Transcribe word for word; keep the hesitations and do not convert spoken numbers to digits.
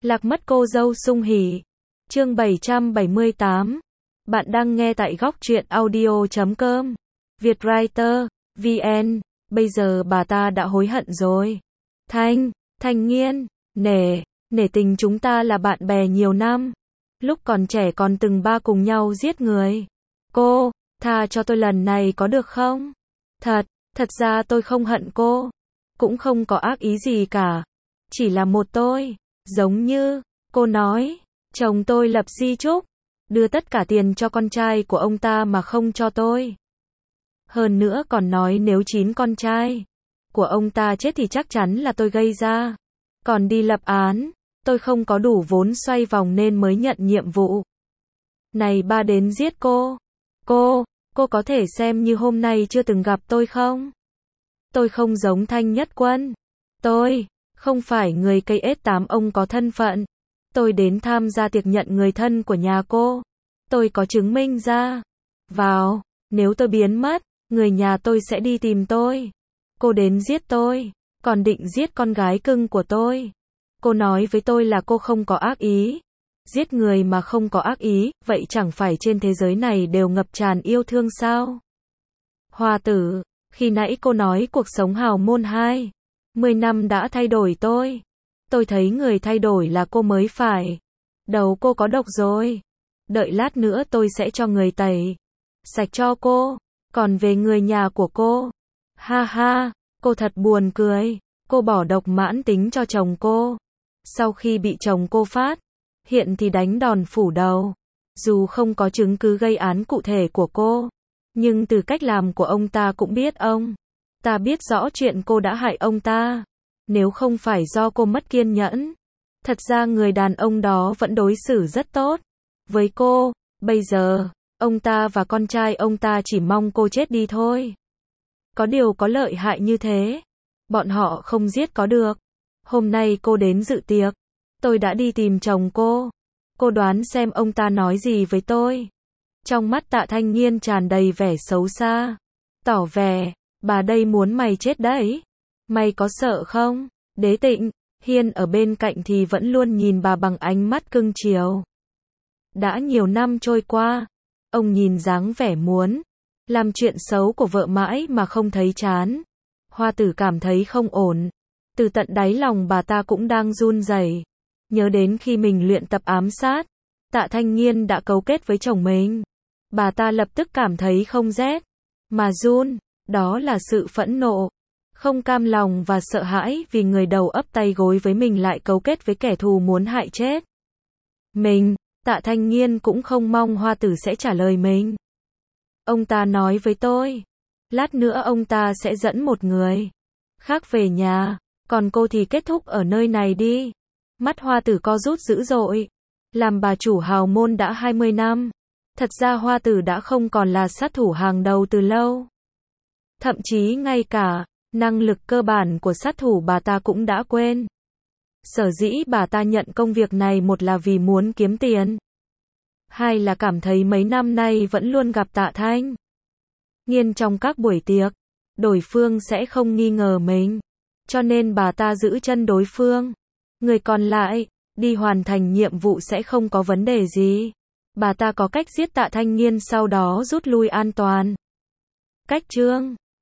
Lạc mất cô dâu sung hỉ. Chương bảy trăm bảy mươi tám. Bạn đang nghe tại góc truyện audio chấm com. Vietwriter, vê en. Bây giờ bà ta đã hối hận rồi. Thanh, Thanh Nghiên, nể, nể tình chúng ta là bạn bè nhiều năm. Lúc còn trẻ còn từng ba cùng nhau giết người. Cô, tha cho tôi lần này có được không? Thật, thật ra tôi không hận cô. Cũng không có ác ý gì cả. Chỉ là một tôi. Giống như, cô nói, chồng tôi lập di chúc, đưa tất cả tiền cho con trai của ông ta mà không cho tôi. Hơn nữa còn nói nếu chín con trai của ông ta chết thì chắc chắn là tôi gây ra. Còn đi lập án, tôi không có đủ vốn xoay vòng nên mới nhận nhiệm vụ này ba đến giết cô. Cô, cô có thể xem như hôm nay chưa từng gặp tôi không? Tôi không giống Thanh Nhất Quân. Tôi không phải người cây ết tám ông có thân phận. Tôi đến tham gia tiệc nhận người thân của nhà cô. Tôi có chứng minh ra vào, nếu tôi biến mất, người nhà tôi sẽ đi tìm tôi. Cô đến giết tôi, còn định giết con gái cưng của tôi. Cô nói với tôi là cô không có ác ý. Giết người mà không có ác ý, vậy chẳng phải trên thế giới này đều ngập tràn yêu thương sao? Hoa tử, khi nãy cô nói cuộc sống hào môn hai mươi năm đã thay đổi tôi. Tôi thấy người thay đổi là cô mới phải. Đầu cô có độc rồi. Đợi lát nữa tôi sẽ cho người tẩy sạch cho cô. Còn về người nhà của cô, ha ha, cô thật buồn cười. Cô bỏ độc mãn tính cho chồng cô. Sau khi bị chồng cô phát hiện thì đánh đòn phủ đầu. Dù không có chứng cứ gây án cụ thể của cô, nhưng từ cách làm của ông ta cũng biết ông ta biết rõ chuyện cô đã hại ông ta. Nếu không phải do cô mất kiên nhẫn, thật ra người đàn ông đó vẫn đối xử rất tốt với cô. Bây giờ, ông ta và con trai ông ta chỉ mong cô chết đi thôi. Có điều có lợi hại như thế, bọn họ không giết có được. Hôm nay cô đến dự tiệc, tôi đã đi tìm chồng cô. Cô đoán xem ông ta nói gì với tôi. Trong mắt Tạ Thanh Nghiên tràn đầy vẻ xấu xa, tỏ vẻ, bà đây muốn mày chết đấy. Mày có sợ không? Đế Tịnh Hiên ở bên cạnh thì vẫn luôn nhìn bà bằng ánh mắt cưng chiều. Đã nhiều năm trôi qua, ông nhìn dáng vẻ muốn làm chuyện xấu của vợ mãi mà không thấy chán. Hoa tử cảm thấy không ổn. Từ tận đáy lòng bà ta cũng đang run rẩy. Nhớ đến khi mình luyện tập ám sát, Tạ Thanh Nghiên đã cấu kết với chồng mình. Bà ta lập tức cảm thấy không rét mà run. Đó là sự phẫn nộ, không cam lòng và sợ hãi vì người đầu ấp tay gối với mình lại cấu kết với kẻ thù muốn hại chết mình. Tạ Thanh Nghiên cũng không mong Hoa tử sẽ trả lời mình. Ông ta nói với tôi, lát nữa ông ta sẽ dẫn một người khác về nhà, còn cô thì kết thúc ở nơi này đi. Mắt Hoa tử co rút dữ dội. Làm bà chủ hào môn đã hai mươi năm. Thật ra Hoa tử đã không còn là sát thủ hàng đầu từ lâu. Thậm chí ngay cả năng lực cơ bản của sát thủ bà ta cũng đã quên. Sở dĩ bà ta nhận công việc này, một là vì muốn kiếm tiền, hai là cảm thấy mấy năm nay vẫn luôn gặp Tạ Thanh Nghiên trong các buổi tiệc, đối phương sẽ không nghi ngờ mình, cho nên bà ta giữ chân đối phương. Người còn lại đi hoàn thành nhiệm vụ sẽ không có vấn đề gì. Bà ta có cách giết Tạ Thanh Nghiên sau đó rút lui an toàn. Cách chương